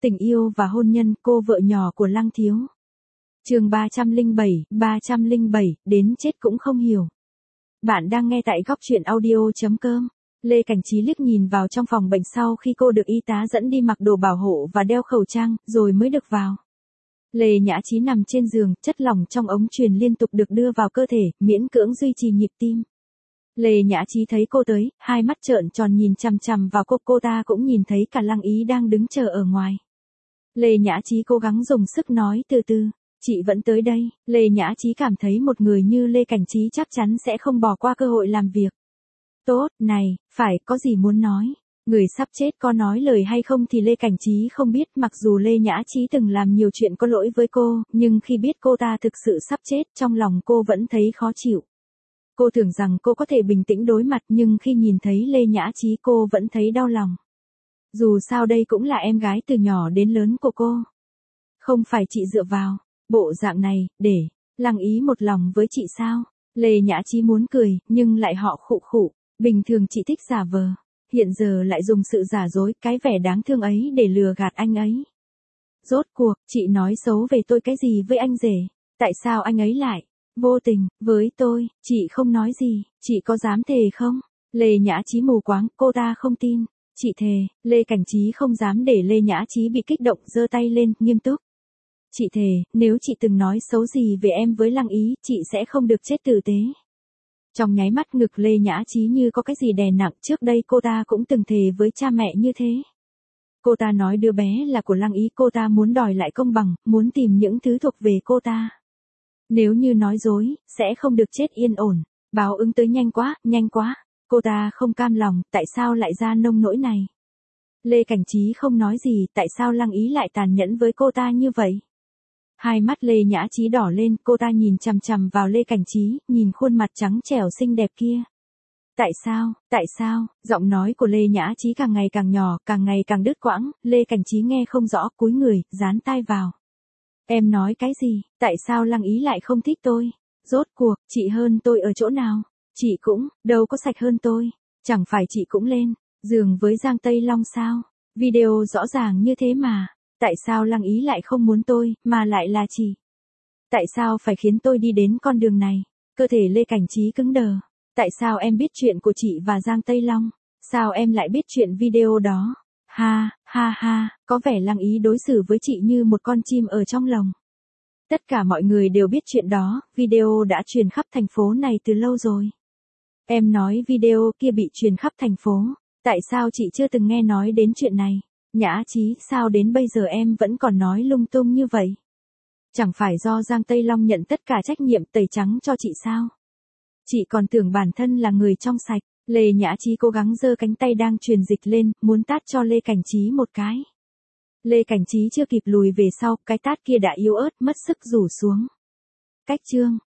Tình yêu và hôn nhân, cô vợ nhỏ của Lăng Thiếu. Chương 307, đến chết cũng không hiểu. Bạn đang nghe tại góc truyện audio.com. Lê Cảnh Trí liếc nhìn vào trong phòng bệnh sau khi cô được y tá dẫn đi mặc đồ bảo hộ và đeo khẩu trang, rồi mới được vào. Lê Nhã Trí nằm trên giường, chất lỏng trong ống truyền liên tục được đưa vào cơ thể, miễn cưỡng duy trì nhịp tim. Lê Nhã Trí thấy cô tới, hai mắt trợn tròn nhìn chằm chằm vào cô ta cũng nhìn thấy cả Lăng Ý đang đứng chờ ở ngoài. Lê Nhã Trí cố gắng dùng sức nói từ từ, chị vẫn tới đây. Lê Nhã Trí cảm thấy một người như Lê Cảnh Trí chắc chắn sẽ không bỏ qua cơ hội làm việc. Tốt, này, phải, có gì muốn nói. Người sắp chết có nói lời hay không thì Lê Cảnh Trí không biết, mặc dù Lê Nhã Trí từng làm nhiều chuyện có lỗi với cô, nhưng khi biết cô ta thực sự sắp chết, trong lòng cô vẫn thấy khó chịu. Cô tưởng rằng cô có thể bình tĩnh đối mặt, nhưng khi nhìn thấy Lê Nhã Trí cô vẫn thấy đau lòng. Dù sao đây cũng là em gái từ nhỏ đến lớn của cô. Không phải chị dựa vào bộ dạng này để Lăng Ý một lòng với chị sao? Lê Nhã Trí muốn cười, nhưng lại họ khụ khụ. Bình thường chị thích giả vờ, hiện giờ lại dùng sự giả dối, cái vẻ đáng thương ấy để lừa gạt anh ấy. Rốt cuộc, chị nói xấu về tôi cái gì với anh rể? Tại sao anh ấy lại vô tình với tôi? Chị không nói gì, chị có dám thề không? Lê Nhã Trí mù quáng, cô ta không tin. Chị thề. Lê Cảnh Trí không dám để Lê Nhã Trí bị kích động, giơ tay lên, nghiêm túc. Chị thề, nếu chị từng nói xấu gì về em với Lăng Ý, chị sẽ không được chết tử tế. Trong nháy mắt ngực Lê Nhã Trí như có cái gì đè nặng, trước đây cô ta cũng từng thề với cha mẹ như thế. Cô ta nói đứa bé là của Lăng Ý, cô ta muốn đòi lại công bằng, muốn tìm những thứ thuộc về cô ta. Nếu như nói dối, sẽ không được chết yên ổn. Báo ứng tới nhanh quá, nhanh quá. Cô ta không cam lòng, tại sao lại ra nông nỗi này? Lê Cảnh Trí không nói gì, tại sao Lăng Ý lại tàn nhẫn với cô ta như vậy? Hai mắt Lê Nhã Trí đỏ lên, cô ta nhìn chằm chằm vào Lê Cảnh Trí, nhìn khuôn mặt trắng trẻo xinh đẹp kia. Tại sao, giọng nói của Lê Nhã Trí càng ngày càng nhỏ, càng ngày càng đứt quãng, Lê Cảnh Trí nghe không rõ, cúi người, dán tai vào. Em nói cái gì, tại sao Lăng Ý lại không thích tôi? Rốt cuộc, chị hơn tôi ở chỗ nào? Chị cũng, đâu có sạch hơn tôi, chẳng phải chị cũng lên giường với Giang Tây Long sao? Video rõ ràng như thế mà. Tại sao Lăng Ý lại không muốn tôi, mà lại là chị? Tại sao phải khiến tôi đi đến con đường này? Cơ thể Lê Cảnh Trí cứng đờ. Tại sao em biết chuyện của chị và Giang Tây Long? Sao em lại biết chuyện video đó? Ha, ha ha, có vẻ Lăng Ý đối xử với chị như một con chim ở trong lồng. Tất cả mọi người đều biết chuyện đó, video đã truyền khắp thành phố này từ lâu rồi. Em nói video kia bị truyền khắp thành phố. Tại sao chị chưa từng nghe nói đến chuyện này? Nhã Trí, sao đến bây giờ em vẫn còn nói lung tung như vậy? Chẳng phải do Giang Tây Long nhận tất cả trách nhiệm tẩy trắng cho chị sao? Chị còn tưởng bản thân là người trong sạch. Lê Nhã Trí cố gắng giơ cánh tay đang truyền dịch lên, muốn tát cho Lê Cảnh Trí một cái. Lê Cảnh Trí chưa kịp lùi về sau, cái tát kia đã yếu ớt, mất sức rủ xuống. Cách chương